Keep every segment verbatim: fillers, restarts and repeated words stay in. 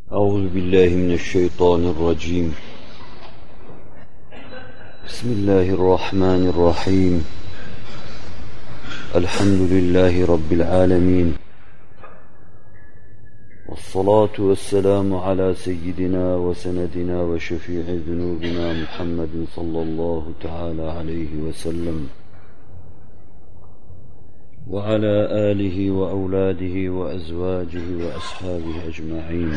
أعوذ بالله من الشيطان الرجيم. بسم الله الرحمن الرحيم. الحمد لله رب العالمين، والصلاة والسلام على سيدنا وسندنا وشفيع ذنوبنا محمد صلى الله تعالى عليه وسلم وعلى آله وأولاده وأزواجه وأصحابه أجمعين.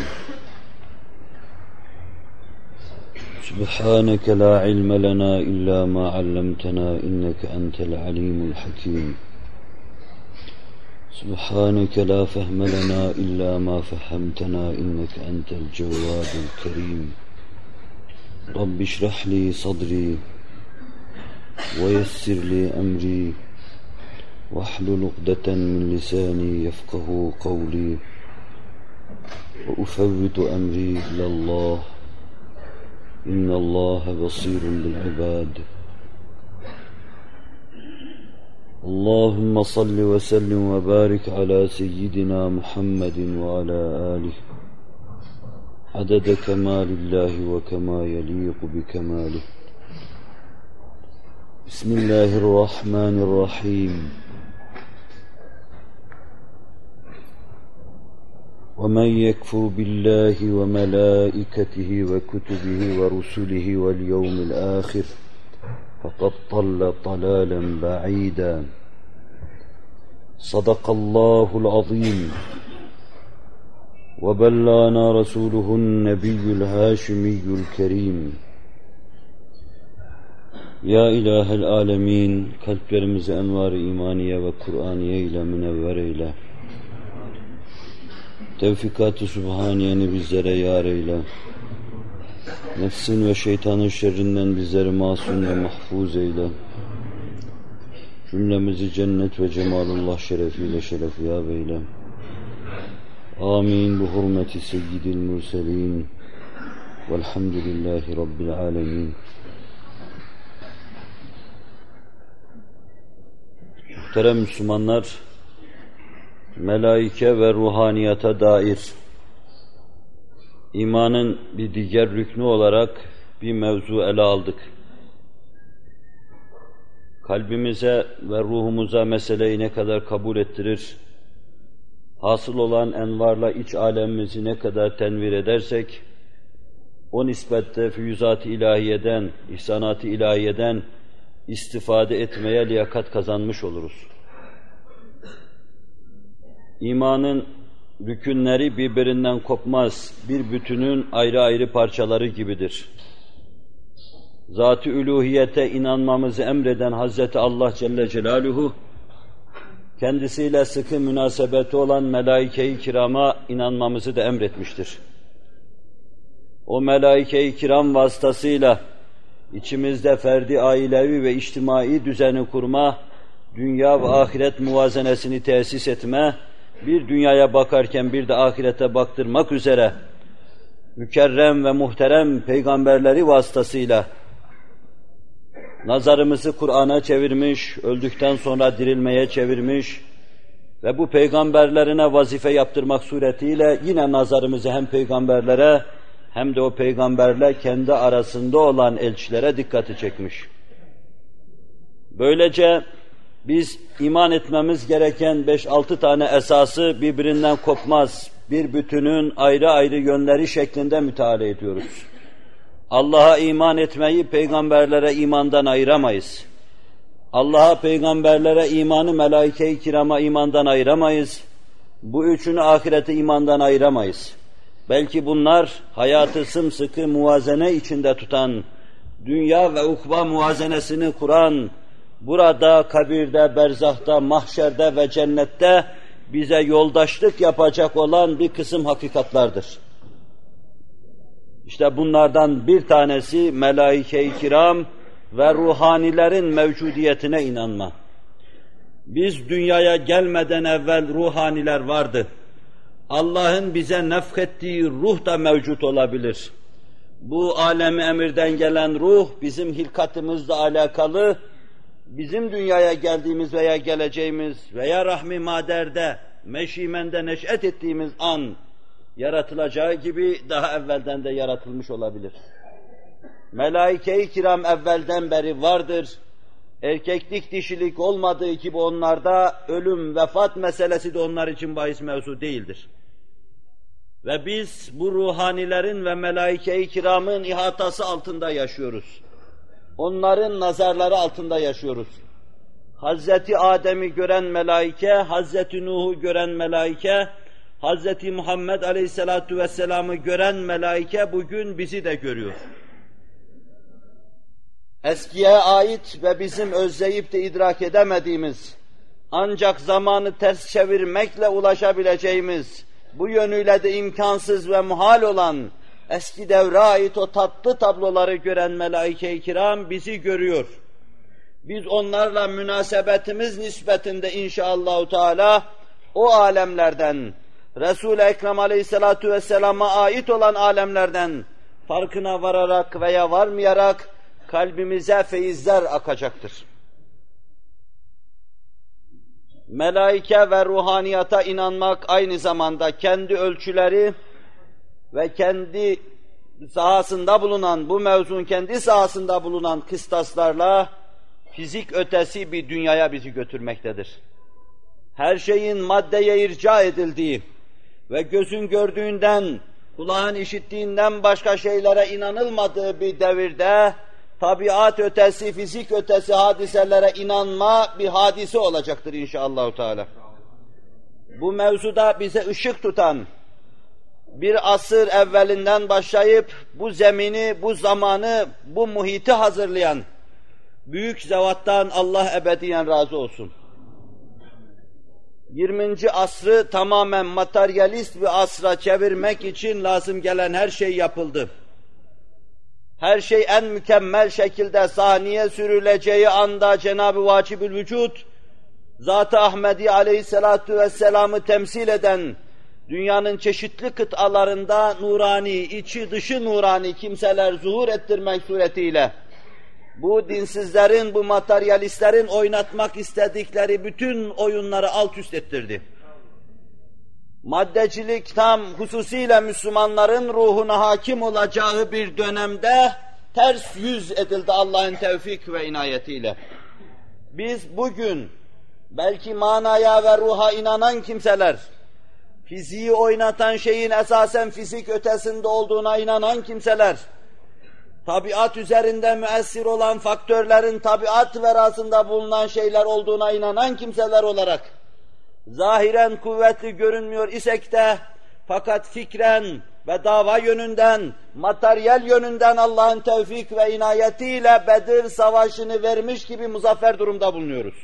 سبحانك لا علم لنا إلا ما علمتنا إنك أنت العليم الحكيم. سبحانك لا فهم لنا إلا ما فهمتنا إنك أنت الجواد الكريم. رب اشرح لي صدري ويسر لي أمري واحلل عقدة من لساني يفقه قولي وأفوض أمري إلى الله إن الله بصير بالعباد. اللهم صل وسلم وبارك على سيدنا محمد وعلى آله عدد كمال الله وكما يليق بكماله. بسم الله الرحمن الرحيم. ومن يكفر بالله وملائكته وكتبه ورسله واليوم الآخر فقد ضل ضلالا بعيدا. صدق الله العظيم. وبلغنا رسوله النبي الهاشمي الكريم. Ya İlahel Alemin, kalplerimizi envar-ı imaniye ve Kur'aniye ile münevver eyle. Tevfikat-ı Sübhaniyeni bizlere yar eyle. Nefsin ve şeytanın şerrinden bizleri masum ve mahfuz eyle. Cümlemizi cennet ve cemalullah şerefiyle şerefiyab eyle. Amin. Bu hurmeti seyyidil mürselin. Velhamdülillahi Rabbil alemin. Muhterem Müslümanlar, melaike ve ruhaniyata dair imanın bir diğer rüknü olarak bir mevzu ele aldık. Kalbimize ve ruhumuza meseleyi ne kadar kabul ettirir, hasıl olan envarla iç alemimizi ne kadar tenvir edersek, o nispette füyüzat-ı ilahiyeden, ihsanat-ı ilahiyeden istifade etmeye liyakat kazanmış oluruz. İmanın rükünleri birbirinden kopmaz, bir bütünün ayrı ayrı parçaları gibidir. Zat-ı üluhiyete inanmamızı emreden Hazreti Allah Celle Celaluhu, kendisiyle sıkı münasebeti olan melaike-i kirama inanmamızı da emretmiştir. O melaike-i kiram vasıtasıyla içimizde ferdi, ailevi ve içtimai düzeni kurma, dünya ve ahiret muvazenesini tesis etme, bir dünyaya bakarken bir de ahirete baktırmak üzere mükerrem ve muhterem peygamberleri vasıtasıyla nazarımızı Kur'an'a çevirmiş, öldükten sonra dirilmeye çevirmiş ve bu peygamberlerine vazife yaptırmak suretiyle yine nazarımızı hem peygamberlere hem de o peygamberle kendi arasında olan elçilere dikkati çekmiş. Böylece biz iman etmemiz gereken beş altı tane esası birbirinden kopmaz, bir bütünün ayrı ayrı yönleri şeklinde müteala ediyoruz. Allah'a iman etmeyi peygamberlere imandan ayıramayız. Allah'a, peygamberlere imanı, melaike-i kirama imandan ayıramayız. Bu üçünü ahirete imandan ayıramayız. Belki bunlar hayatı sımsıkı muvazene içinde tutan, dünya ve ukba muvazenesini kuran, burada, kabirde, berzahta, mahşerde ve cennette bize yoldaşlık yapacak olan bir kısım hakikatlardır. İşte bunlardan bir tanesi melaike-i kiram ve ruhanilerin mevcudiyetine inanma. Biz dünyaya gelmeden evvel ruhaniler vardı. Allah'ın bize nefkettiği ruh da mevcut olabilir. Bu alemi emirden gelen ruh bizim hilkatimizle alakalı, bizim dünyaya geldiğimiz veya geleceğimiz veya rahmi maderde, meşimende neş'et ettiğimiz an yaratılacağı gibi daha evvelden de yaratılmış olabilir. Melaike-i kiram evvelden beri vardır. Erkeklik, dişilik olmadığı gibi onlarda ölüm, vefat meselesi de onlar için bahis mevzu değildir. Ve biz bu ruhanilerin ve melaike-i kiramın ihatası altında yaşıyoruz. Onların nazarları altında yaşıyoruz. Hazreti Adem'i gören melaike, Hazreti Nuh'u gören melaike, Hazreti Muhammed Aleyhisselatu Vesselam'ı gören melaike bugün bizi de görüyor. Eskiye ait ve bizim özleyip de idrak edemediğimiz, ancak zamanı ters çevirmekle ulaşabileceğimiz, bu yönüyle de imkansız ve muhal olan, eski devre ait o tatlı tabloları gören melaike-i kiram bizi görüyor. Biz onlarla münasebetimiz nispetinde inşallahü teala o alemlerden, Resul-i Ekrem Aleyhisselatu Vesselam'a ait olan alemlerden farkına vararak veya varmayarak kalbimize feyizler akacaktır. Melaike ve ruhaniyata inanmak aynı zamanda kendi ölçüleri ve kendi sahasında bulunan, bu mevzunun kendi sahasında bulunan kıstaslarla fizik ötesi bir dünyaya bizi götürmektedir. Her şeyin maddeye irca edildiği ve gözün gördüğünden, kulağın işittiğinden başka şeylere inanılmadığı bir devirde, tabiat ötesi, fizik ötesi hadiselere inanma bir hadise olacaktır inşallah Teala. Bu mevzuda bize ışık tutan, bir asır evvelinden başlayıp bu zemini, bu zamanı, bu muhiti hazırlayan büyük zevattan Allah ebediyen razı olsun. yirminci asrı tamamen materyalist bir asra çevirmek için lazım gelen her şey yapıldı. Her şey en mükemmel şekilde sahneye sürüleceği anda Cenab-ı Vacibül Vücut, Zat-ı Ahmedi Aleyhisselatu Vesselam'ı temsil eden, dünyanın çeşitli kıtalarında nurani, içi dışı nurani kimseler zuhur ettirmek suretiyle, bu dinsizlerin, bu materyalistlerin oynatmak istedikleri bütün oyunları alt üst ettirdi. Maddecilik tam hususiyle Müslümanların ruhuna hakim olacağı bir dönemde ters yüz edildi Allah'ın tevfik ve inayetiyle. Biz bugün belki manaya ve ruha inanan kimseler, fiziği oynatan şeyin esasen fizik ötesinde olduğuna inanan kimseler, tabiat üzerinde müessir olan faktörlerin tabiat verasında bulunan şeyler olduğuna inanan kimseler olarak, zahiren kuvvetli görünmüyor isek de, fakat fikren ve dava yönünden, materyal yönünden Allah'ın tevfik ve inayetiyle Bedir Savaşı'nı vermiş gibi muzaffer durumda bulunuyoruz.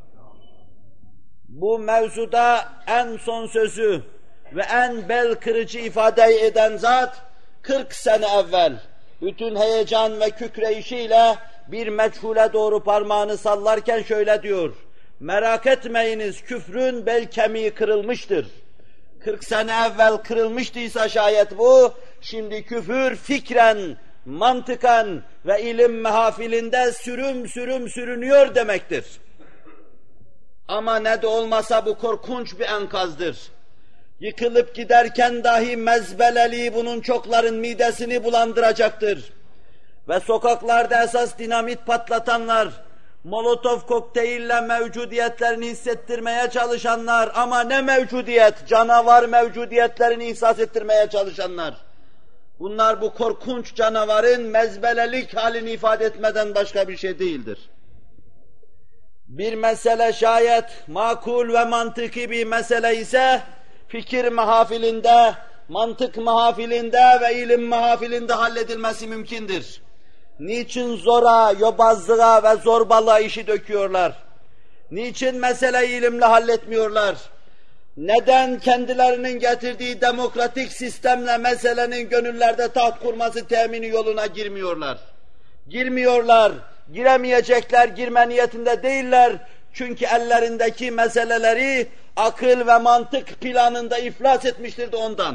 Bu mevzuda en son sözü ve en bel kırıcı ifade eden zat, kırk sene evvel, bütün heyecan ve kükreyişiyle bir meçhule doğru parmağını sallarken şöyle diyor: merak etmeyiniz, küfrün bel kemiği kırılmıştır. kırk sene evvel kırılmıştıysa şayet bu, şimdi küfür fikren, mantıkan ve ilim mehafilinde sürüm sürüm sürünüyor demektir. Ama ne de olmasa bu korkunç bir enkazdır. Yıkılıp giderken dahi mezbeleliği bunun çokların midesini bulandıracaktır. Ve sokaklarda esas dinamit patlatanlar, Molotov kokteylle mevcudiyetlerini hissettirmeye çalışanlar, ama ne mevcudiyet, canavar mevcudiyetlerini ihsas ettirmeye çalışanlar. Bunlar bu korkunç canavarın mezbelelik halini ifade etmeden başka bir şey değildir. Bir mesele şayet makul ve mantıki bir mesele ise, fikir mahafilinde, mantık mahafilinde ve ilim mahafilinde halledilmesi mümkündür. Niçin zora, yobazlığa ve zorbalığa işi döküyorlar? Niçin meseleyi ilimle halletmiyorlar? Neden kendilerinin getirdiği demokratik sistemle meselenin gönüllerde taht kurması temini yoluna girmiyorlar? Girmiyorlar, giremeyecekler, girme niyetinde değiller. Çünkü ellerindeki meseleleri akıl ve mantık planında iflas etmiştir de ondan.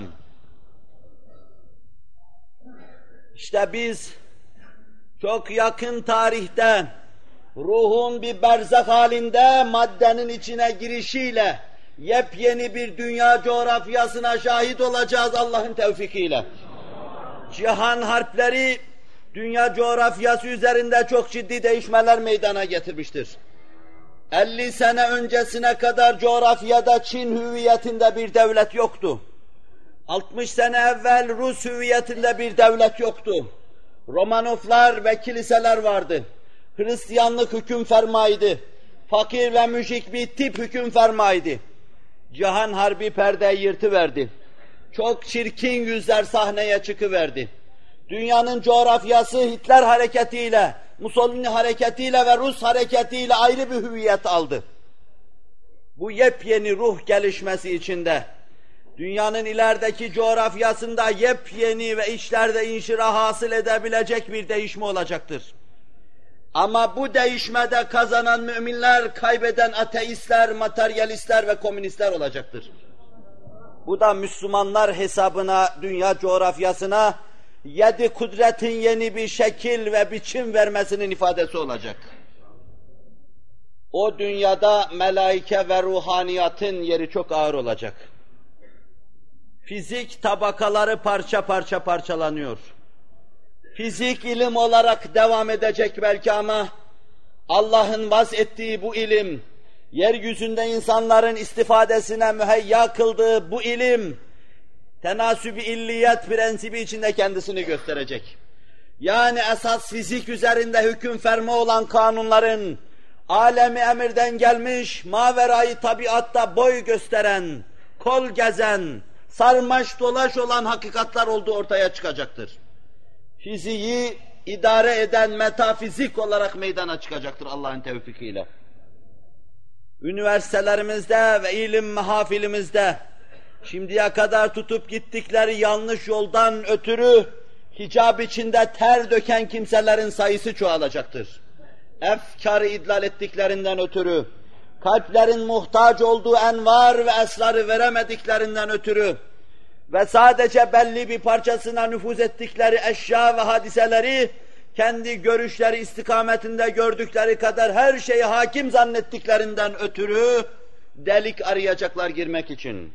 İşte biz çok yakın tarihte ruhun bir berzak halinde maddenin içine girişiyle yepyeni bir dünya coğrafyasına şahit olacağız Allah'ın tevfikiyle. Cihan harpleri dünya coğrafyası üzerinde çok ciddi değişmeler meydana getirmiştir. elli sene öncesine kadar coğrafyada Çin hüviyetinde bir devlet yoktu. altmış sene evvel Rus hüviyetinde bir devlet yoktu. Romanovlar ve kiliseler vardı. Hristiyanlık hüküm fermaydı. Fakir ve müşrik bir tip hüküm fermaydı. Cihan harbi perdeyi yırtıverdi. Çok çirkin yüzler sahneye çıkıverdi. Dünyanın coğrafyası Hitler hareketiyle, Mussolini hareketiyle ve Rus hareketiyle ayrı bir hüviyet aldı. Bu yepyeni ruh gelişmesi içinde, dünyanın ilerideki coğrafyasında yepyeni ve işlerde inşirah hasıl edebilecek bir değişme olacaktır. Ama bu değişmede kazanan müminler, kaybeden ateistler, materyalistler ve komünistler olacaktır. Bu da Müslümanlar hesabına, dünya coğrafyasına yedi kudretin yeni bir şekil ve biçim vermesinin ifadesi olacak. O dünyada melaike ve ruhaniyatın yeri çok ağır olacak. Fizik tabakaları parça parça parçalanıyor. Fizik ilim olarak devam edecek belki ama Allah'ın vaz ettiği bu ilim, yeryüzünde insanların istifadesine müheyya kıldığı bu ilim, tenasüb-i illiyet prensibi içinde kendisini gösterecek. Yani esas fizik üzerinde hüküm ferma olan kanunların, alemi emirden gelmiş, maverayı tabiatta boy gösteren, kol gezen, sarmaş dolaş olan hakikatler olduğu ortaya çıkacaktır. Fiziği idare eden metafizik olarak meydana çıkacaktır Allah'ın tevfikiyle. Üniversitelerimizde ve ilim mahafilimizde şimdiye kadar tutup gittikleri yanlış yoldan ötürü hicab içinde ter döken kimselerin sayısı çoğalacaktır. Efkarı idlal ettiklerinden ötürü, kalplerin muhtaç olduğu envar ve esrarı veremediklerinden ötürü ve sadece belli bir parçasına nüfuz ettikleri eşya ve hadiseleri kendi görüşleri istikametinde gördükleri kadar her şeye hakim zannettiklerinden ötürü delik arayacaklar girmek için.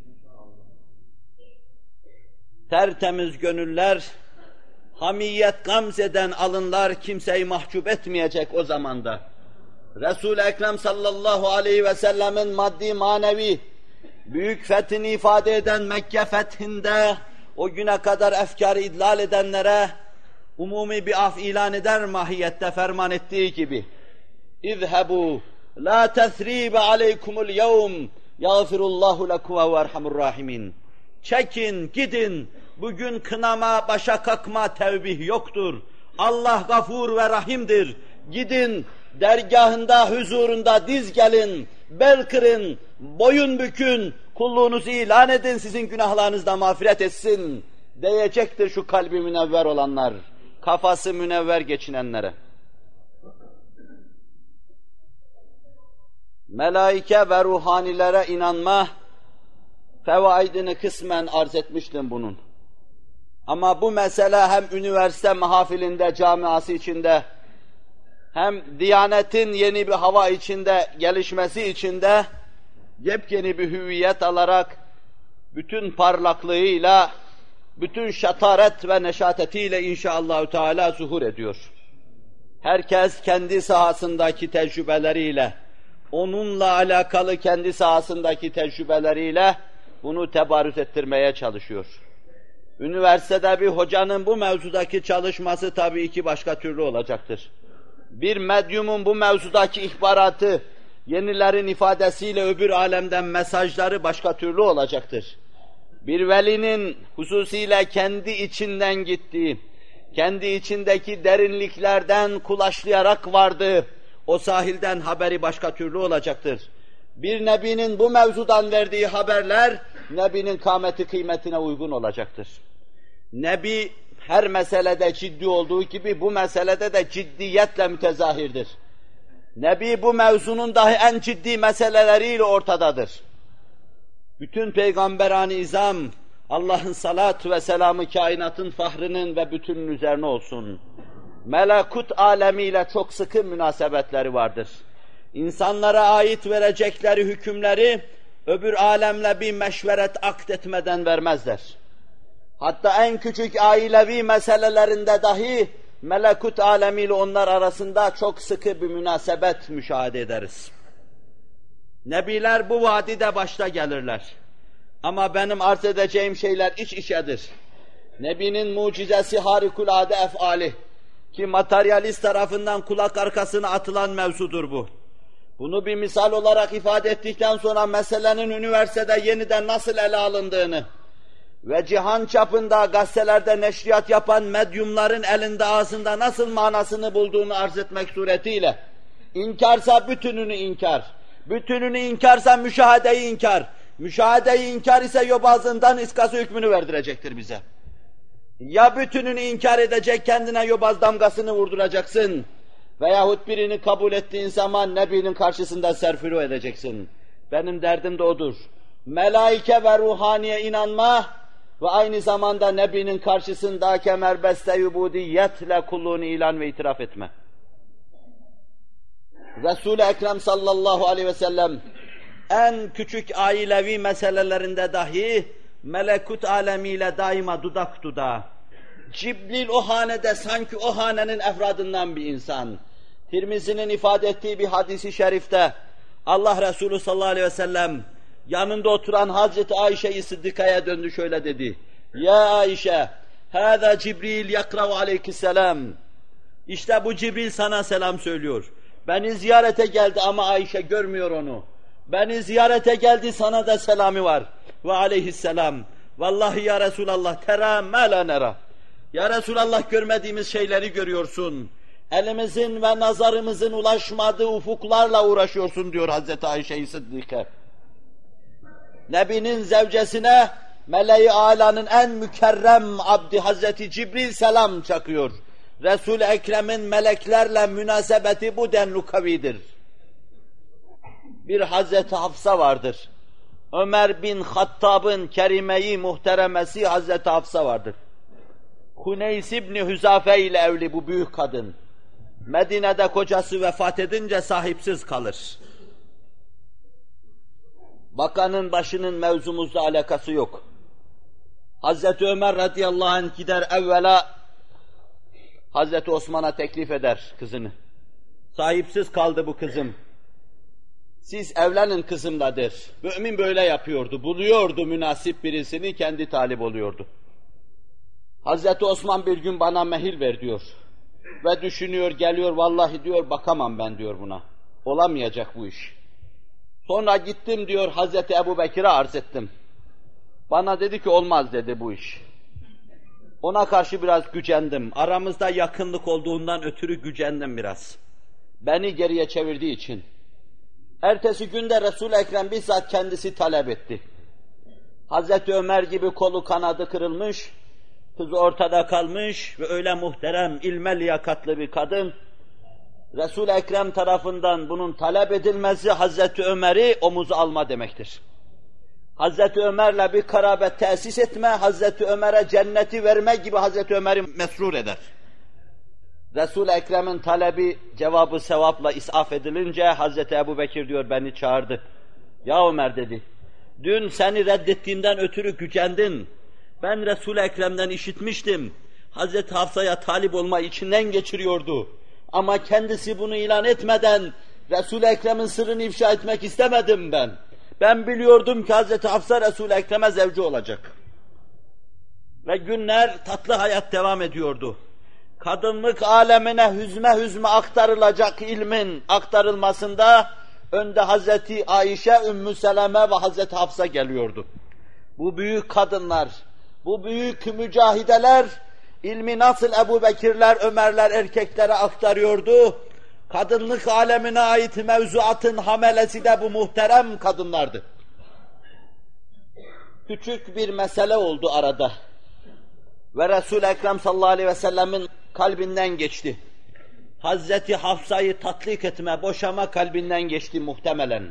Tertemiz gönüller, hamiyet gamzeden alınlar kimseyi mahcup etmeyecek o zamanda. Resul-i Ekrem sallallahu aleyhi ve sellemin maddi manevi büyük fethini ifade eden Mekke fethinde o güne kadar efkarı idlal edenlere umumi bir af ilan eder mahiyette ferman ettiği gibi. İzhebu la tesribe aleykumul yevm yağfirullahu lekum ve erhamur rahimin. Çekin, gidin. Bugün kınama, başa kakma, tevbih yoktur. Allah gafur ve rahimdir. Gidin, dergahında, huzurunda diz gelin, bel kırın, boyun bükün, kulluğunuzu ilan edin, sizin günahlarınızda mağfiret etsin diyecektir şu kalbi münevver olanlar, kafası münevver geçinenlere. Melaike ve ruhanilere inanma, fevaidini kısmen arz etmiştim bunun. Ama bu mesele hem üniversite mahafilinde, camiası içinde, hem Diyanet'in yeni bir hava içinde, gelişmesi içinde, yepyeni bir hüviyet alarak, bütün parlaklığıyla, bütün şataret ve neşatetiyle inşallahü teala zuhur ediyor. Herkes kendi sahasındaki tecrübeleriyle, onunla alakalı kendi sahasındaki tecrübeleriyle bunu tebarüz ettirmeye çalışıyor. Üniversitede bir hocanın bu mevzudaki çalışması tabii iki başka türlü olacaktır. Bir medyumun bu mevzudaki ihbaratı, yenilerin ifadesiyle öbür alemden mesajları başka türlü olacaktır. Bir velinin hususiyle kendi içinden gittiği, kendi içindeki derinliklerden kulaçlayarak vardığı o sahilden haberi başka türlü olacaktır. Bir nebinin bu mevzudan verdiği haberler, nebinin kâmeti kıymetine uygun olacaktır. Nebi her meselede ciddi olduğu gibi bu meselede de ciddiyetle mütezahirdir. Nebi bu mevzunun dahi en ciddi meseleleriyle ortadadır. Bütün peygamberani izam, Allah'ın salatü ve selamı kainatın fahrının ve bütünün üzerine olsun. Melekut alemiyle çok sıkı münasebetleri vardır. İnsanlara ait verecekleri hükümleri öbür alemle bir meşveret akd etmeden vermezler. Hatta en küçük ailevi meselelerinde dahi melekut alemiyle onlar arasında çok sıkı bir münasebet müşahede ederiz. Nebiler bu vadide başta gelirler. Ama benim arz edeceğim şeyler iç içedir. Nebinin mucizesi harikulade efali ki materyalist tarafından kulak arkasına atılan mevzudur bu. Bunu bir misal olarak ifade ettikten sonra meselenin üniversitede yeniden nasıl ele alındığını ve cihan çapında gazetelerde neşriyat yapan medyumların elinde ağzında nasıl manasını bulduğunu arz etmek suretiyle inkarsa bütününü inkar, bütününü inkarsa müşahedeyi inkar, müşahedeyi inkar ise yobazından iskası hükmünü verdirecektir bize. Ya bütününü inkar edecek, kendine yobaz damgasını vurduracaksın veyahut birini kabul ettiğin zaman Nebi'nin karşısında serfiru edeceksin. Benim derdim de odur. Melaike ve ruhaniye inanma ve aynı zamanda Nebi'nin karşısında kemerbeste yubudiyetle kulluğunu ilan ve itiraf etme. Resul-i Ekrem sallallahu aleyhi ve sellem en küçük ailevi meselelerinde dahi melekut alemiyle daima dudak dudağa. Cibril o hanede sanki o hanenin efradından bir insan. Tirmizi'nin ifade ettiği bir hadisi şerifte Allah Resulü sallallahu aleyhi ve sellem yanında oturan Hazreti Ayşe-i Sıddıka'ya döndü şöyle dedi. Ya Ayşe, hâzâ Cibril yakrav aleyhisselam. İşte bu Cibril sana selam söylüyor. Beni ziyarete geldi ama Ayşe görmüyor onu. Beni ziyarete geldi, sana da selamı var. Ve aleyhisselam. Vallahi ya Resulallah tera ma la nera. Ya Resulallah görmediğimiz şeyleri görüyorsun. Elimizin ve nazarımızın ulaşmadığı ufuklarla uğraşıyorsun diyor Hazreti Ayşe-i Sıddıka. Nebinin zevcesine meleği âlanın en mükerrem abdi Hazreti Cibril selam çakıyor. Resul-i Ekrem'in meleklerle münasebeti bu denli kavidir. Bir Hazreti Hafsa vardır. Ömer bin Hattab'ın kerime-i muhteremesi Hazreti Hafsa vardır. Huneys İbni Hüzafe ile evli bu büyük kadın. Medine'de kocası vefat edince sahipsiz kalır. Bakanın başının mevzumuzla alakası yok. Hazreti Ömer radıyallahu anh gider evvela Hazreti Osman'a teklif eder kızını. Sahipsiz kaldı bu kızım. Siz evlenin kızımla der. Mümin böyle yapıyordu. Buluyordu münasip birisini, kendi talip oluyordu. Hazreti Osman bir gün bana mehil ver diyor. Ve düşünüyor, geliyor, vallahi diyor bakamam ben diyor buna. Olamayacak bu iş. Sonra gittim diyor Hazreti Ebubekir'e arz ettim. Bana dedi ki olmaz dedi bu iş. Ona karşı biraz gücendim. Aramızda yakınlık olduğundan ötürü gücendim biraz. Beni geriye çevirdiği için. Ertesi günde Resul-i Ekrem bizzat kendisi talep etti. Hazreti Ömer gibi kolu kanadı kırılmış, kız ortada kalmış ve öyle muhterem, ilme liyakatlı bir kadın, Resul-i Ekrem tarafından bunun talep edilmesi Hazreti Ömer'i omuza alma demektir. Hazreti Ömer'le bir karabet tesis etme, Hazreti Ömer'e cenneti verme gibi Hazreti Ömer'i mesrur eder. Resul-i Ekrem'in talebi cevabı sevapla isaf edilince Hazreti Ebubekir diyor beni çağırdı. Ya Ömer dedi, dün seni reddettiğimden ötürü gücendin. Ben Resul-i Ekrem'den işitmiştim. Hazreti Hafsa'ya talip olma içinden geçiriyordu. Ama kendisi bunu ilan etmeden Resul-i Ekrem'in sırrını ifşa etmek istemedim ben. Ben biliyordum ki Hazreti Hafsa Resul-i Ekrem'e zevci olacak. Ve günler tatlı hayat devam ediyordu. Kadınlık alemine hüzme hüzme aktarılacak ilmin aktarılmasında önde Hazreti Ayşe, Ümmü Seleme ve Hazreti Hafsa geliyordu. Bu büyük kadınlar, bu büyük mücahideler ilmi nasıl Ebubekirler, Ömerler erkeklere aktarıyordu, kadınlık alemine ait mevzuatın hamelesi de bu muhterem kadınlardı. Küçük bir mesele oldu arada ve Resul-i Ekrem sallallahu aleyhi ve sellemin kalbinden geçti. Hazreti Hafsa'yı tatlik etme, boşama kalbinden geçti muhtemelen.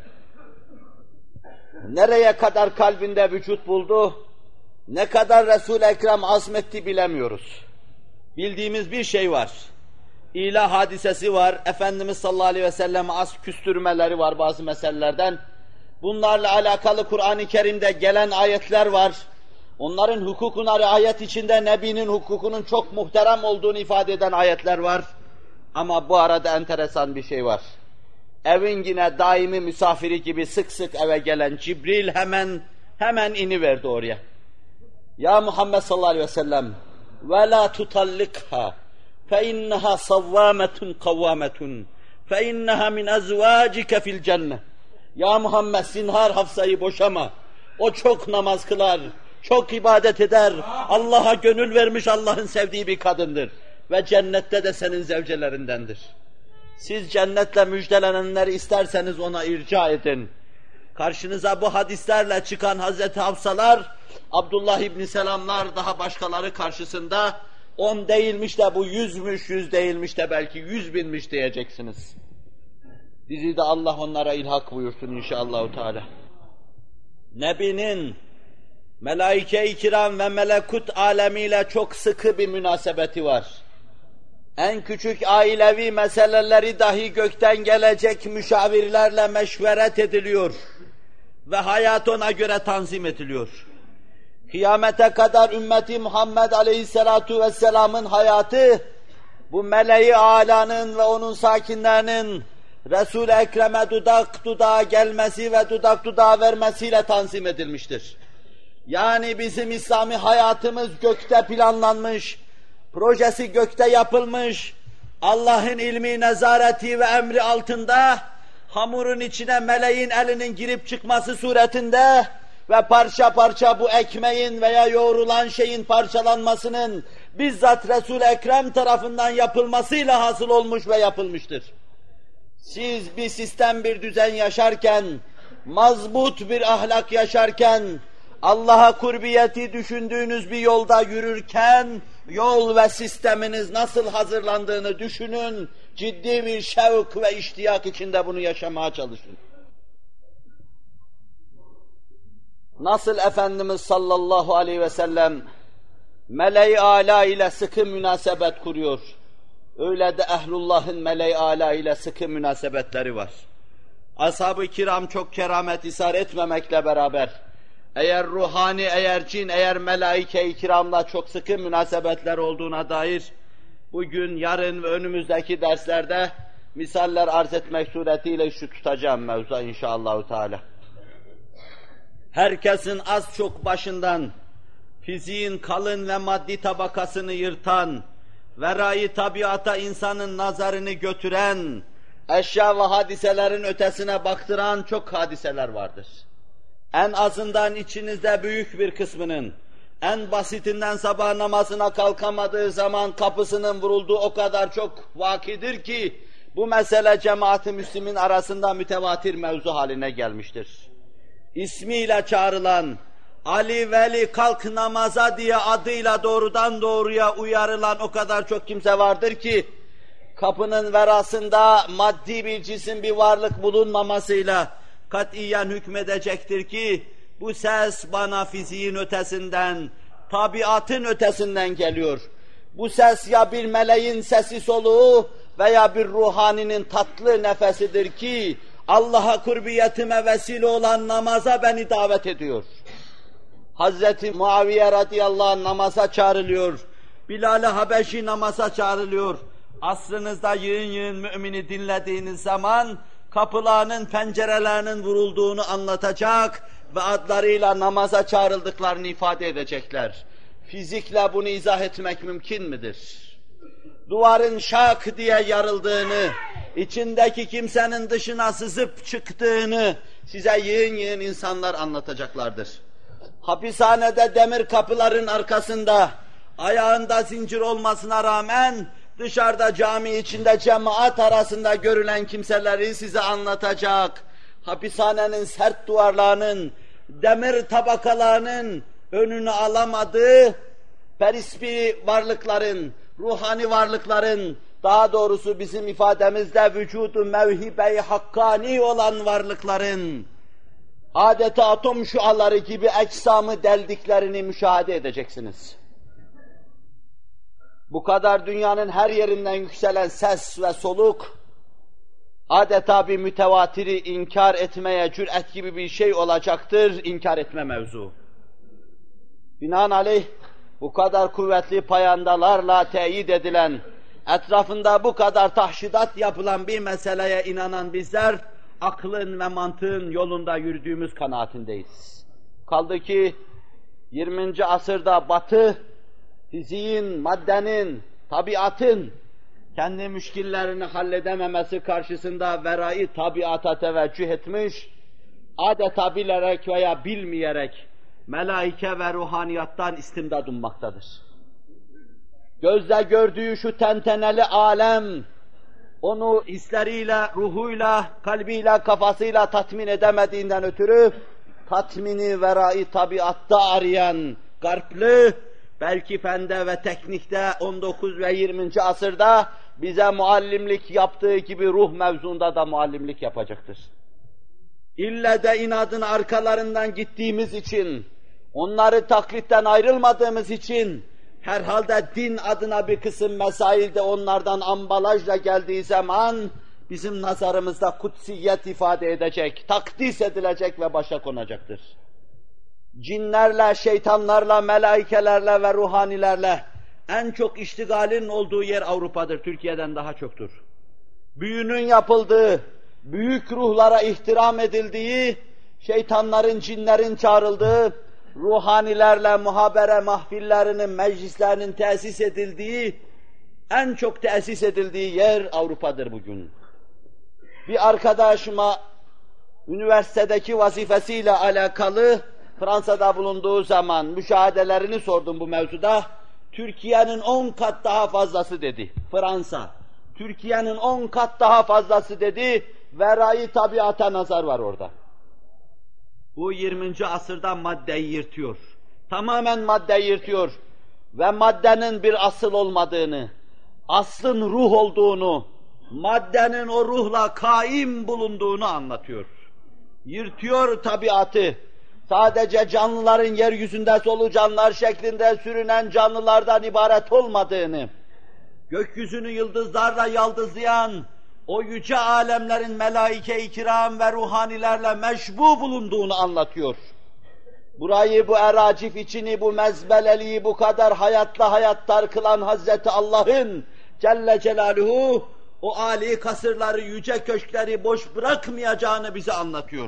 Nereye kadar kalbinde vücut buldu, ne kadar Resul-i Ekrem azmetti bilemiyoruz. Bildiğimiz bir şey var. İlah hadisesi var, Efendimiz sallallahu aleyhi ve sellem az küstürmeleri var bazı meselelerden. Bunlarla alakalı Kur'an-ı Kerim'de gelen ayetler var. Onların hukukuna riayet içinde Nebi'nin hukukunun çok muhterem olduğunu ifade eden ayetler var. Ama bu arada enteresan bir şey var. Evin yine daimi misafiri gibi sık sık eve gelen Cibril hemen hemen iniverdi oraya. Ya Muhammed sallallahu aleyhi ve sellem ve la tutallikha fe innaha savvametun kavvametun fe innaha min azvacike fil cennet. Ya Muhammed zinhar Hafsa'yı boşama. O çok namaz kılar, çok ibadet eder. Allah'a gönül vermiş, Allah'ın sevdiği bir kadındır. Ve cennette de senin zevcelerindendir. Siz cennetle müjdelenenleri isterseniz ona irca edin. Karşınıza bu hadislerle çıkan Hazreti Hafsalar, Abdullah İbni Selamlar, daha başkaları karşısında on değilmiş de bu yüzmüş, yüz değilmiş de belki yüz binmiş diyeceksiniz. Bizi de Allah onlara ilhak buyursun inşallah Teala. Nebinin melaike-i kiram ve melekut alemiyle çok sıkı bir münasebeti var. En küçük ailevi meseleleri dahi gökten gelecek müşavirlerle meşveret ediliyor ve hayat ona göre tanzim ediliyor. Kıyamete kadar ümmeti Muhammed Aleyhisselatu Vesselam'ın hayatı, bu meleği âlanın ve onun sakinlerinin Resul-i Ekrem'e dudak dudağa gelmesi ve dudak dudağa vermesiyle tanzim edilmiştir. Yani bizim İslami hayatımız gökte planlanmış, projesi gökte yapılmış, Allah'ın ilmi, nezareti ve emri altında, hamurun içine meleğin elinin girip çıkması suretinde ve parça parça bu ekmeğin veya yoğrulan şeyin parçalanmasının bizzat Resul-i Ekrem tarafından yapılmasıyla hasıl olmuş ve yapılmıştır. Siz bir sistem, bir düzen yaşarken, mazbut bir ahlak yaşarken, Allah'a kurbiyeti düşündüğünüz bir yolda yürürken, yol ve sisteminiz nasıl hazırlandığını düşünün, ciddi bir şevk ve iştiyak içinde bunu yaşamaya çalışın. Nasıl Efendimiz sallallahu aleyhi ve sellem meleği âlâ ile sıkı münasebet kuruyor, öyle de ehlullahın meleği âlâ ile sıkı münasebetleri var. Ashab-ı kiram çok keramet isar etmemekle beraber, eğer ruhani, eğer cin, eğer melaike-i kiramla çok sıkı münasebetler olduğuna dair bugün, yarın ve önümüzdeki derslerde misaller arz etmek suretiyle şu tutacağım mevzu inşallah Teala. Herkesin az çok başından fiziğin kalın ve maddi tabakasını yırtan, verayı tabiata insanın nazarını götüren, eşya ve hadiselerin ötesine baktıran çok hadiseler vardır. En azından içinizde büyük bir kısmının, en basitinden sabah namazına kalkamadığı zaman kapısının vurulduğu o kadar çok vakidir ki, bu mesele cemaat-i Müslümin arasında mütevatir mevzu haline gelmiştir. İsmiyle çağrılan, Ali Veli kalk namaza diye adıyla doğrudan doğruya uyarılan o kadar çok kimse vardır ki, kapının verasında maddi bir cisim, bir varlık bulunmamasıyla katiyen hükmedecektir ki, bu ses bana fiziğin ötesinden, tabiatın ötesinden geliyor. Bu ses ya bir meleğin sesi soluğu veya bir ruhaninin tatlı nefesidir ki, Allah'a kurbiyetime vesile olan namaza beni davet ediyor. Hazreti Muaviye radıyallahu anh namaza çağrılıyor. Bilal-i Habeşi namaza çağrılıyor. Asrınızda yığın yığın mümini dinlediğiniz zaman kapılarının, pencerelerinin vurulduğunu anlatacak ve adlarıyla namaza çağrıldıklarını ifade edecekler. Fizikle bunu izah etmek mümkün midir? Duvarın şak diye yarıldığını, içindeki kimsenin dışına sızıp çıktığını size yığın yığın insanlar anlatacaklardır. Hapishanede demir kapıların arkasında, ayağında zincir olmasına rağmen dışarıda cami içinde cemaat arasında görülen kimseleri size anlatacak. Hapishanenin sert duvarlarının, demir tabakalarının önünü alamadığı perispi varlıkların, ruhani varlıkların, daha doğrusu bizim ifademizde vücudu mevhibe-i hakkani olan varlıkların adeta atom şuaları gibi ecsamı deldiklerini müşahede edeceksiniz. Bu kadar dünyanın her yerinden yükselen ses ve soluk, adeta bir mütevatiri inkar etmeye cüret gibi bir şey olacaktır, inkar etme mevzu. Binaenaleyh bu kadar kuvvetli payandalarla teyit edilen, etrafında bu kadar tahşidat yapılan bir meseleye inanan bizler, aklın ve mantığın yolunda yürüdüğümüz kanaatindeyiz. Kaldı ki yirminci asırda Batı, fiziğin, maddenin, tabiatın kendi müşkillerini halledememesi karşısında verai tabiata teveccüh etmiş, adeta bilerek veya bilmeyerek melaike ve ruhaniyattan istimdad ummaktadır. Gözle gördüğü şu tenteneli alem, onu hisleriyle, ruhuyla, kalbiyle, kafasıyla tatmin edemediğinden ötürü, tatmini verai tabiatta arayan garplı, belki fende ve teknikte on dokuz ve yirminci asırda bize muallimlik yaptığı gibi ruh mevzunda da muallimlik yapacaktır. İlle de inadın arkalarından gittiğimiz için, onları taklitten ayrılmadığımız için, herhalde din adına bir kısım mesailde onlardan ambalajla geldiği zaman, bizim nazarımızda kutsiyet ifade edecek, takdis edilecek ve başa konacaktır. Cinlerle, şeytanlarla, melaikelerle ve ruhanilerle en çok iştigalin olduğu yer Avrupa'dır, Türkiye'den daha çoktur. Büyünün yapıldığı, büyük ruhlara ihtiram edildiği, şeytanların, cinlerin çağrıldığı, ruhanilerle muhabere mahfillerinin, meclislerinin tesis edildiği, en çok tesis edildiği yer Avrupa'dır bugün. Bir arkadaşıma üniversitedeki vazifesiyle alakalı Fransa'da bulunduğu zaman müşahedelerini sordum bu mevzuda. Türkiye'nin on kat daha fazlası dedi. Fransa. Türkiye'nin on kat daha fazlası dedi. Verai tabiata nazar var orada. Bu yirminci asırda maddeyi yırtıyor. Tamamen maddeyi yırtıyor. Ve maddenin bir asıl olmadığını, aslın ruh olduğunu, maddenin o ruhla kaim bulunduğunu anlatıyor. Yırtıyor tabiatı. Sadece canlıların yeryüzünde solucanlar şeklinde sürünen canlılardan ibaret olmadığını, gökyüzünü yıldızlarla yaldızlayan, o yüce alemlerin melaike-i kiram ve ruhanilerle meşbu bulunduğunu anlatıyor. Burayı, bu eracif içini, bu mezbeleliği bu kadar hayatla hayattar kılan Hazreti Allah'ın Celle Celaluhu, o âli kasırları, yüce köşkleri boş bırakmayacağını bize anlatıyor.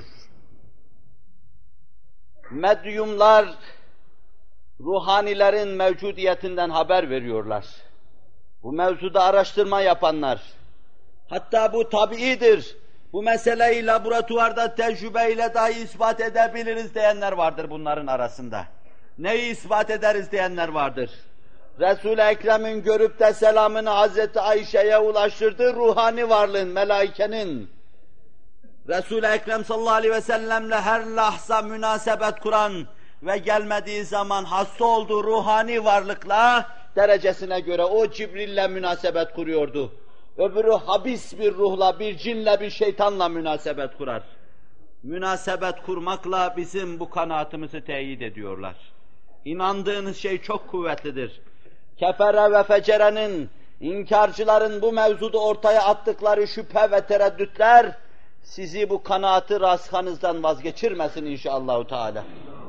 Medyumlar, ruhanilerin mevcudiyetinden haber veriyorlar. Bu mevzuda araştırma yapanlar, hatta bu tabiidir, bu meseleyi laboratuvarda tecrübeyle dahi ispat edebiliriz diyenler vardır bunların arasında. Neyi ispat ederiz diyenler vardır. Resul-i Ekrem'in görüp de selamını Hazreti Ayşe'ye ulaştırdığı ruhani varlığın, melaikenin, Resul-i Ekrem sallallahu aleyhi ve sellemle her lahza münasebet kuran ve gelmediği zaman hasta olduğu ruhani varlıkla derecesine göre o Cibril'le münasebet kuruyordu. Öbürü habis bir ruhla, bir cinle, bir şeytanla münasebet kurar. Münasebet kurmakla bizim bu kanaatimizi teyit ediyorlar. İnandığınız şey çok kuvvetlidir. Kefere ve fecerenin, inkarcıların bu mevzuda ortaya attıkları şüphe ve tereddütler, sizi bu kanaatı raskanızdan vazgeçirmesin inşallahü teala.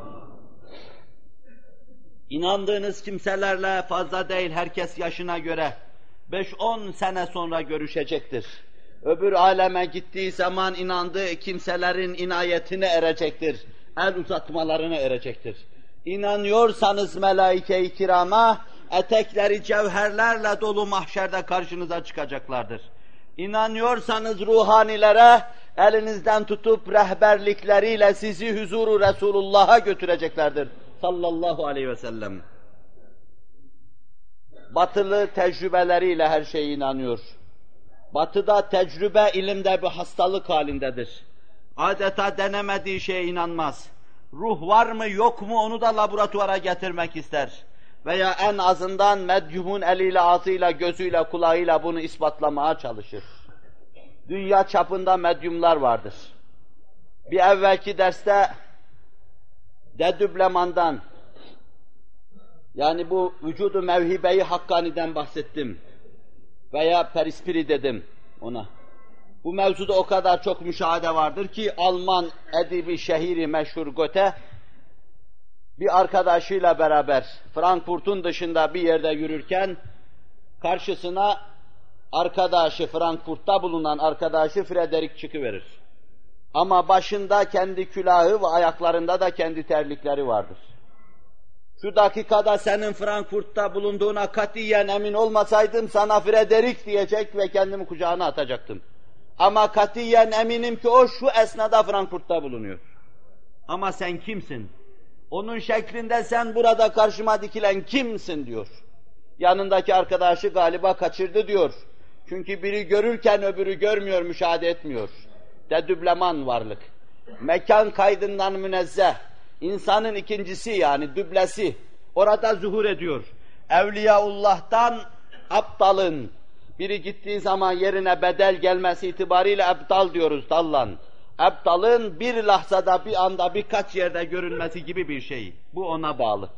İnandığınız kimselerle fazla değil, herkes yaşına göre beş on sene sonra görüşecektir. Öbür aleme gittiği zaman inandığı kimselerin inayetine erecektir. El uzatmalarına erecektir. İnanıyorsanız melaike-i kirama, etekleri cevherlerle dolu mahşerde karşınıza çıkacaklardır. İnanıyorsanız ruhanilere, elinizden tutup rehberlikleriyle sizi huzuru Resulullah'a götüreceklerdir. Sallallahu aleyhi ve sellem. Batılı tecrübeleriyle her şeye inanıyor. Batıda tecrübe ilimde bir hastalık halindedir. Adeta denemediği şeye inanmaz. Ruh var mı yok mu onu da laboratuvara getirmek ister. Veya en azından medyumun eliyle, ağzıyla, gözüyle, kulağıyla bunu ispatlamaya çalışır. Dünya çapında medyumlar vardır. Bir evvelki derste dedüblemandan, yani bu vücudu mevhibeyi hakkaniden bahsettim. Veya perispiri dedim ona. Bu mevzuda o kadar çok müşahede vardır ki Alman edibi şehiri meşhur Goethe bir arkadaşıyla beraber Frankfurt'un dışında bir yerde yürürken karşısına arkadaşı, Frankfurt'ta bulunan arkadaşı Frederick çıkıverir. Ama başında kendi külahı ve ayaklarında da kendi terlikleri vardır. Şu dakikada senin Frankfurt'ta bulunduğuna katiyen emin olmasaydım sana Frederick diyecek ve kendimi kucağına atacaktım. Ama katiyen eminim ki o şu esnada Frankfurt'ta bulunuyor. Ama sen kimsin? Onun şeklinde sen burada karşıma dikilen kimsin diyor. Yanındaki arkadaşı galiba kaçırdı diyor. Çünkü biri görürken öbürü görmüyor, müşahede etmiyor. Dedübleman varlık. Mekan kaydından münezzeh. İnsanın ikincisi yani düblesi. Orada zuhur ediyor. Evliyaullah'tan aptalın. Biri gittiği zaman yerine bedel gelmesi itibariyle ebtal diyoruz dallan. Ebtalın bir lahzada, bir anda, birkaç yerde görünmesi gibi bir şey. Bu ona bağlı.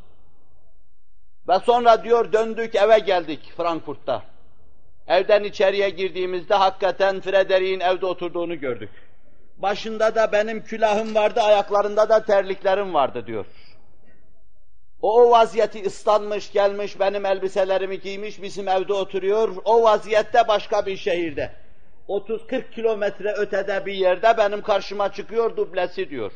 Ve sonra diyor döndük eve geldik Frankfurt'ta. Evden içeriye girdiğimizde hakikaten Frederick'in evde oturduğunu gördük. Başında da benim külahım vardı, ayaklarında da terliklerim vardı diyor. O, o vaziyeti ıslanmış gelmiş, benim elbiselerimi giymiş, bizim evde oturuyor. O vaziyette başka bir şehirde. otuz kırk kilometre ötede bir yerde benim karşıma çıkıyor dublesi diyor.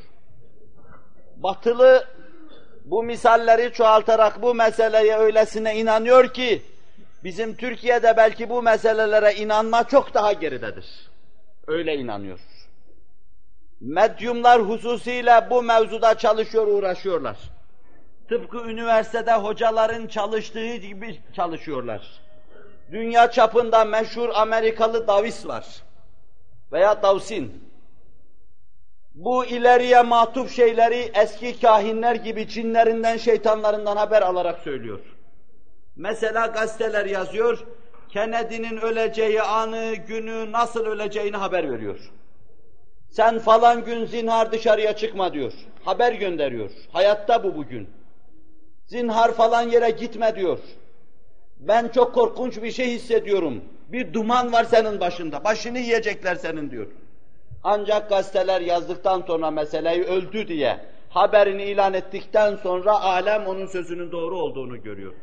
Batılı bu misalleri çoğaltarak bu meseleye öylesine inanıyor ki, bizim Türkiye'de belki bu meselelere inanma çok daha geridedir. Öyle inanıyor. Medyumlar hususuyla bu mevzuda çalışıyor, uğraşıyorlar. Tıpkı üniversitede hocaların çalıştığı gibi çalışıyorlar. Dünya çapında meşhur Amerikalı Davis var. Veya Dawson. Bu ileriye matuf şeyleri eski kahinler gibi cinlerinden, şeytanlarından haber alarak söylüyor. Mesela gazeteler yazıyor, Kennedy'nin öleceği anı, günü, nasıl öleceğini haber veriyor. Sen falan gün zinhar dışarıya çıkma diyor. Haber gönderiyor. Hayatta bu bugün. Zinhar falan yere gitme diyor. Ben çok korkunç bir şey hissediyorum. Bir duman var senin başında. Başını yiyecekler senin diyor. Ancak gazeteler yazdıktan sonra meseleyi öldü diye haberini ilan ettikten sonra alem onun sözünün doğru olduğunu görüyor.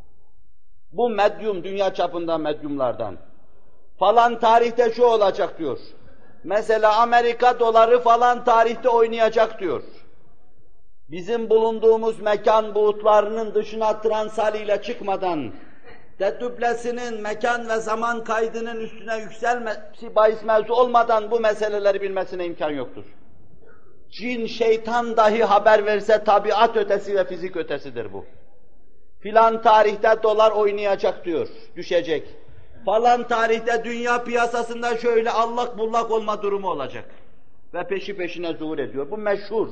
Bu medyum, dünya çapında medyumlardan. Falan tarihte şu olacak diyor. Mesela Amerika doları falan tarihte oynayacak diyor. Bizim bulunduğumuz mekan buğutlarının dışına transaliyle çıkmadan, dedüblesinin mekan ve zaman kaydının üstüne yükselmesi bahis mevzu olmadan bu meseleleri bilmesine imkan yoktur. Cin, şeytan dahi haber verse tabiat ötesi ve fizik ötesidir bu. Filan tarihte dolar oynayacak diyor, düşecek. Falan tarihte dünya piyasasında şöyle allak bullak olma durumu olacak. Ve peşi peşine zuhur ediyor. Bu meşhur.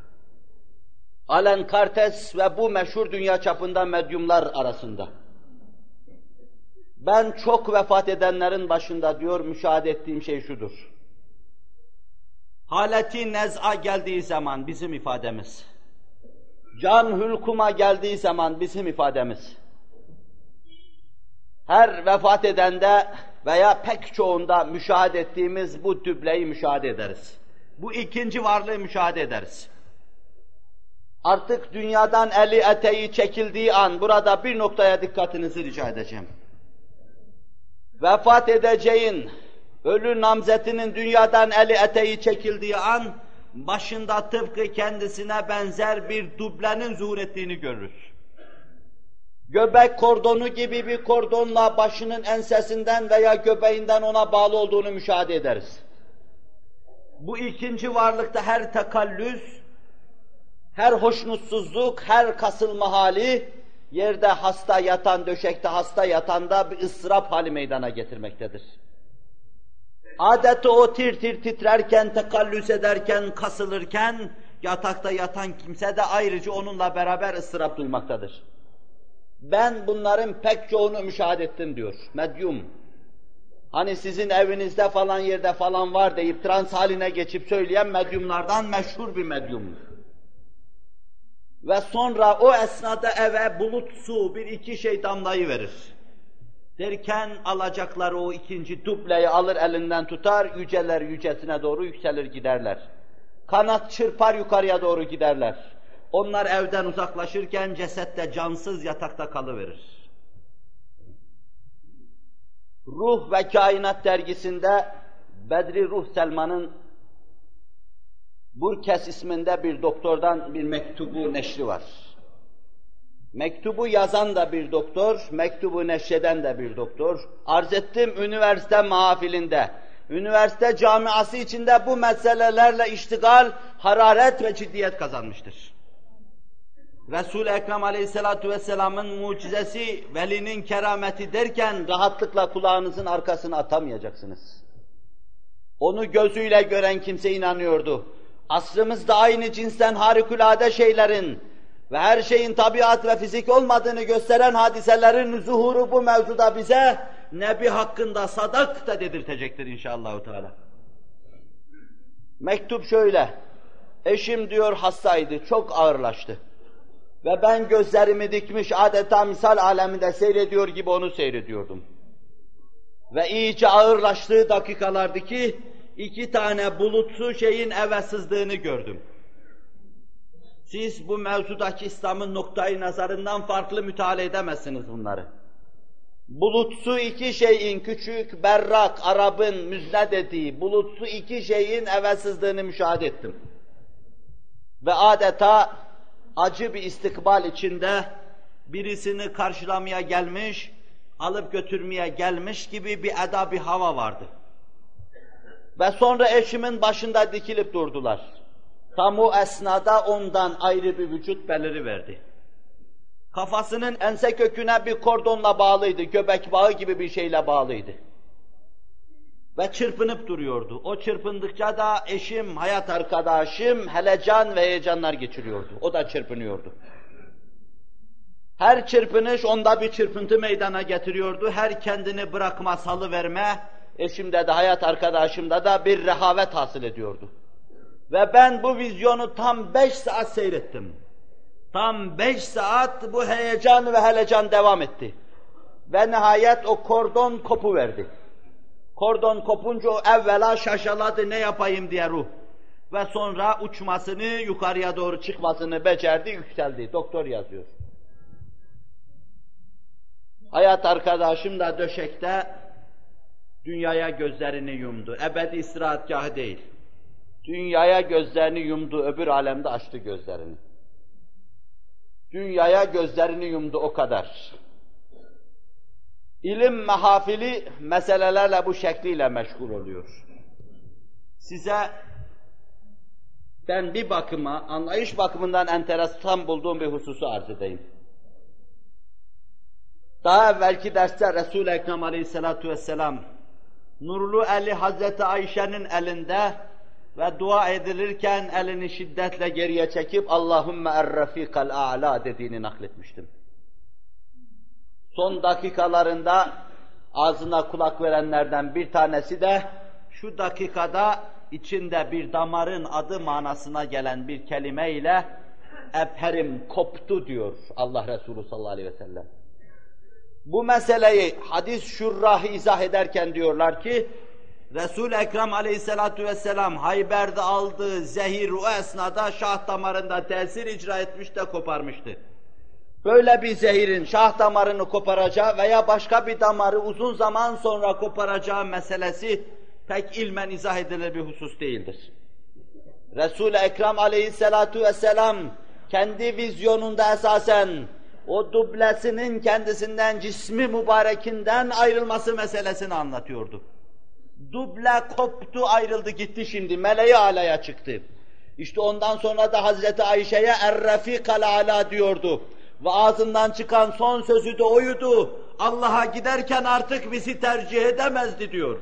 Alan Cartes ve bu meşhur dünya çapında medyumlar arasında. Ben çok vefat edenlerin başında diyor, müşahede ettiğim şey şudur. Haleti nez'a geldiği zaman bizim ifademiz, can hülkuma geldiği zaman bizim ifademiz, her vefat edende veya pek çoğunda müşahede ettiğimiz bu dübleyi müşahede ederiz. Bu ikinci varlığı müşahede ederiz. Artık dünyadan eli eteği çekildiği an burada bir noktaya dikkatinizi rica edeceğim. Vefat edeceğin, ölü namzetinin dünyadan eli eteği çekildiği an, başında tıpkı kendisine benzer bir dublenin zuhur ettiğini görürüz. Göbek kordonu gibi bir kordonla başının ensesinden veya göbeğinden ona bağlı olduğunu müşahede ederiz. Bu ikinci varlıkta her tekallüs, her hoşnutsuzluk, her kasılma hali, yerde hasta yatan, döşekte hasta yatanda bir ıstırap hali meydana getirmektedir. Adeta o tir tir titrerken, tekallüs ederken, kasılırken, yatakta yatan kimse de ayrıca onunla beraber ıstırap duymaktadır. Ben bunların pek çoğunu müşahede ettim diyor, medyum. Hani sizin evinizde falan yerde falan var deyip trans haline geçip söyleyen medyumlardan meşhur bir medyum. Ve sonra o esnada eve bulut su, bir iki şey damlayıverir. Derken alacakları o ikinci dubleyi alır elinden tutar, yüceler yücesine doğru yükselir giderler. Kanat çırpar yukarıya doğru giderler. Onlar evden uzaklaşırken ceset de cansız yatakta kalıverir. Ruh ve Kainat dergisinde Bedri Ruh Selman'ın Burkes isminde bir doktordan bir mektubu neşri var. Mektubu yazan da bir doktor, mektubu neşreden de bir doktor. Arz ettim üniversite mahafilinde, üniversite camiası içinde bu meselelerle iştigal, hararet ve ciddiyet kazanmıştır. Resul-i Ekrem Aleyhisselatü Vesselam'ın mucizesi, velinin kerameti derken rahatlıkla kulağınızın arkasına atamayacaksınız. Onu gözüyle gören kimse inanıyordu. Asrımızda aynı cinsten harikulade şeylerin ve her şeyin tabiat ve fizik olmadığını gösteren hadiselerin zuhuru bu mevzuda bize Nebi hakkında sadak da dedirtecektir inşallah Teala. Mektup şöyle, eşim diyor hastaydı, çok ağırlaştı. Ve ben gözlerimi dikmiş adeta misal aleminde seyrediyor gibi onu seyrediyordum. Ve iyice ağırlaştığı dakikalardı ki iki tane bulutsu şeyin eve sızdığını gördüm. Siz bu mevzudaki İslam'ın noktayı nazarından farklı müteala edemezsiniz bunları. Bulutsu iki şeyin küçük, berrak, Arap'ın müzne dediği bulutsu iki şeyin eve sızdığını müşahede ettim. Ve adeta acı bir istikbal içinde birisini karşılamaya gelmiş, alıp götürmeye gelmiş gibi bir eda, bir hava vardı. Ve sonra eşimin başında dikilip durdular. Tam o esnada ondan ayrı bir vücut beliriverdi. Kafasının ense köküne bir kordonla bağlıydı, göbek bağı gibi bir şeyle bağlıydı. Ve çırpınıp duruyordu. O çırpındıkça da eşim, hayat arkadaşım helecan ve heyecanlar geçiriyordu. O da çırpınıyordu. Her çırpınış onda bir çırpıntı meydana getiriyordu. Her kendini bırakma, salıverme, eşimde de hayat arkadaşımda da bir rehavet hasıl ediyordu. Ve ben bu vizyonu tam beş saat seyrettim. Tam beş saat bu heyecan ve helecan devam etti. Ve nihayet o kordon kopuverdi. Kordon kopunca o evvela şaşaladı, ne yapayım diye ruh. Ve sonra uçmasını, yukarıya doğru çıkmasını becerdi, yükseldi. Doktor yazıyor. Hayat arkadaşım da döşekte dünyaya gözlerini yumdu. Ebedi istirahatgahı değil. Dünyaya gözlerini yumdu, öbür alemde açtı gözlerini. Dünyaya gözlerini yumdu, o kadar. İlim mahafili meselelerle bu şekliyle meşgul oluyor. Size ben bir bakıma, anlayış bakımından enteresan bulduğum bir hususu arz edeyim. Daha evvelki derste Resul-i Ekrem Aleyhisselatü Vesselam nurlu eli Hazreti Ayşe'nin elinde ve dua edilirken elini şiddetle geriye çekip Allahümme er-rafikal a'la dediğini nakletmiştim. Son dakikalarında ağzına kulak verenlerden bir tanesi de şu dakikada içinde bir damarın adı manasına gelen bir kelime ile ebherim koptu diyor Allah Resulü sallallahu aleyhi ve sellem. Bu meseleyi hadis şurrahı izah ederken diyorlar ki Resul-i Ekrem aleyhissalatu vesselam Hayber'de aldığı zehir o esnada şah damarında tesir icra etmiş de koparmıştı. Böyle bir zehirin şah damarını koparacağı veya başka bir damarı uzun zaman sonra koparacağı meselesi pek ilmen izah edilir bir husus değildir. Resul-i Ekrem aleyhissalatu vesselam kendi vizyonunda esasen o dublesinin kendisinden cismi mübarekinden ayrılması meselesini anlatıyordu. Duble koptu, ayrıldı gitti şimdi, meleği alaya çıktı. İşte ondan sonra da Hazreti Ayşe'ye er-rafikal a'la diyordu. Ve ağzından çıkan son sözü de oydu. Allah'a giderken artık bizi tercih edemezdi diyor.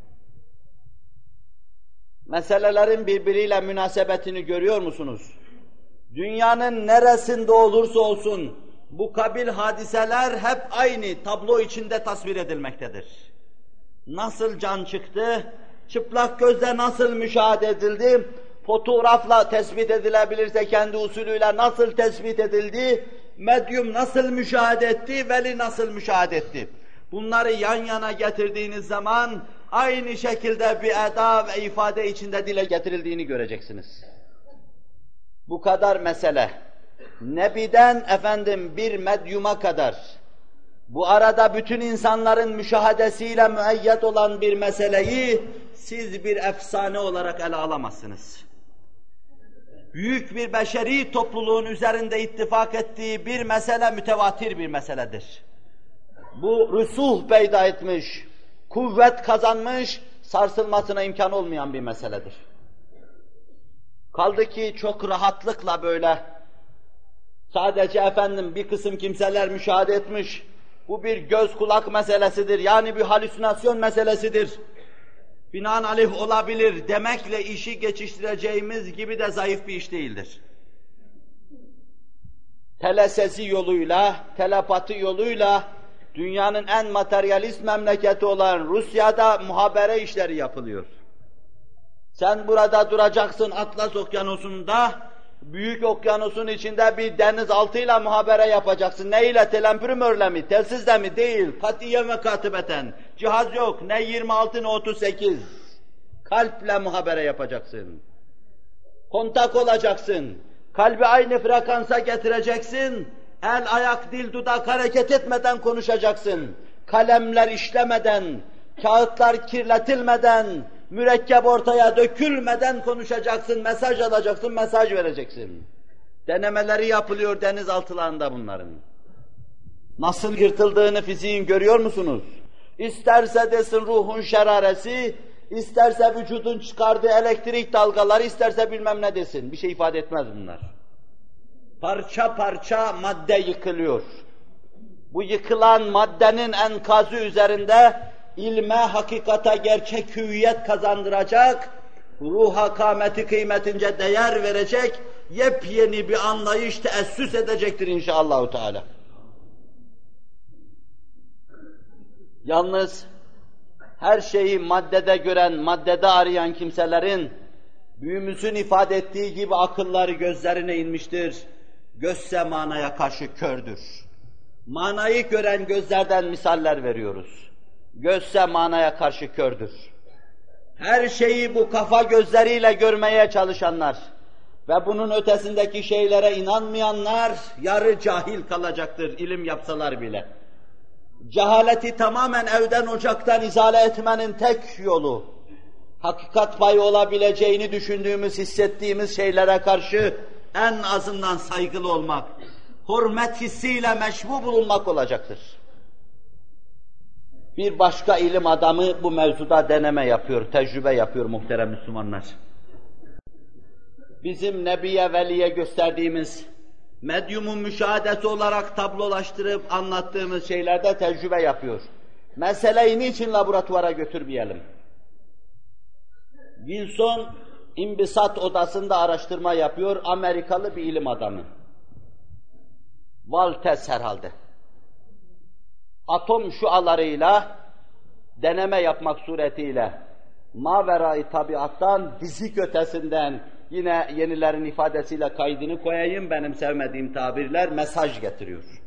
Meselelerin birbiriyle münasebetini görüyor musunuz? Dünyanın neresinde olursa olsun bu kabil hadiseler hep aynı tablo içinde tasvir edilmektedir. Nasıl can çıktı, çıplak gözle nasıl müşahede edildi, fotoğrafla tespit edilebilirse kendi usulüyle nasıl tespit edildi, medyum nasıl müşahede etti, veli nasıl müşahede etti. Bunları yan yana getirdiğiniz zaman aynı şekilde bir eda ve ifade içinde dile getirildiğini göreceksiniz. Bu kadar mesele. Nebiden efendim bir medyuma kadar, bu arada bütün insanların müşahadesiyle müeyyet olan bir meseleyi siz bir efsane olarak ele alamazsınız. Büyük bir beşeri topluluğun üzerinde ittifak ettiği bir mesele mütevatir bir meseledir. Bu rüsuh peyda etmiş, kuvvet kazanmış, sarsılmasına imkan olmayan bir meseledir. Kaldı ki çok rahatlıkla böyle, sadece efendim bir kısım kimseler müşahede etmiş, bu bir göz kulak meselesidir, yani bir halüsinasyon meselesidir, binaenaleyh olabilir demekle işi geçiştireceğimiz gibi de zayıf bir iş değildir. Telesezi yoluyla, telepati yoluyla, dünyanın en materyalist memleketi olan Rusya'da muhabere işleri yapılıyor. Sen burada duracaksın Atlas Okyanusu'nda, büyük okyanusun içinde bir denizaltıyla muhabere yapacaksın. Ne ile? Telempürmörle mi? Telsizle mi? Değil. Katiyen ve katibeten. Cihaz yok. Ne yirmi altı ne otuz sekiz. Kalple muhabere yapacaksın. Kontak olacaksın. Kalbi aynı frekansa getireceksin. El, ayak, dil, dudak hareket etmeden konuşacaksın. Kalemler işlemeden, kağıtlar kirletilmeden, mürekkep ortaya dökülmeden konuşacaksın, mesaj alacaksın, mesaj vereceksin. Denemeleri yapılıyor denizaltılarında bunların. Nasıl yırtıldığını fiziğin görüyor musunuz? İsterse desin ruhun şeraresi, isterse vücudun çıkardığı elektrik dalgaları, isterse bilmem ne desin. Bir şey ifade etmez bunlar. Parça parça madde yıkılıyor. Bu yıkılan maddenin enkazı üzerinde ilme, hakikata, gerçek hüviyet kazandıracak, ruha kâmeti kıymetince değer verecek, yepyeni bir anlayış teessüs edecektir inşallahü teâlâ. Yalnız her şeyi maddede gören, maddede arayan kimselerin büyüğümüzün ifade ettiği gibi akılları gözlerine inmiştir. Gözse manaya karşı kördür. Manayı gören gözlerden misaller veriyoruz. Gözse manaya karşı kördür. Her şeyi bu kafa gözleriyle görmeye çalışanlar ve bunun ötesindeki şeylere inanmayanlar yarı cahil kalacaktır ilim yapsalar bile. Cehaleti tamamen evden ocaktan izale etmenin tek yolu, hakikat payı olabileceğini düşündüğümüz, hissettiğimiz şeylere karşı en azından saygılı olmak, hürmet hissiyle meşbu bulunmak olacaktır. Bir başka ilim adamı bu mevzuda deneme yapıyor, tecrübe yapıyor muhterem Müslümanlar. Bizim Nebiye Veli'ye gösterdiğimiz, medyumun müşahadesi olarak tablolaştırıp anlattığımız şeylerde tecrübe yapıyor. Meseleyi niçin laboratuvara götürmeyelim? Wilson, İmbisat odasında araştırma yapıyor, Amerikalı bir ilim adamı. Walters herhalde. Atom şualarıyla deneme yapmak suretiyle mavera-i tabiattan, fizik ötesinden, yine yenilerin ifadesiyle kaydını koyayım, benim sevmediğim tabirler, mesaj getiriyor.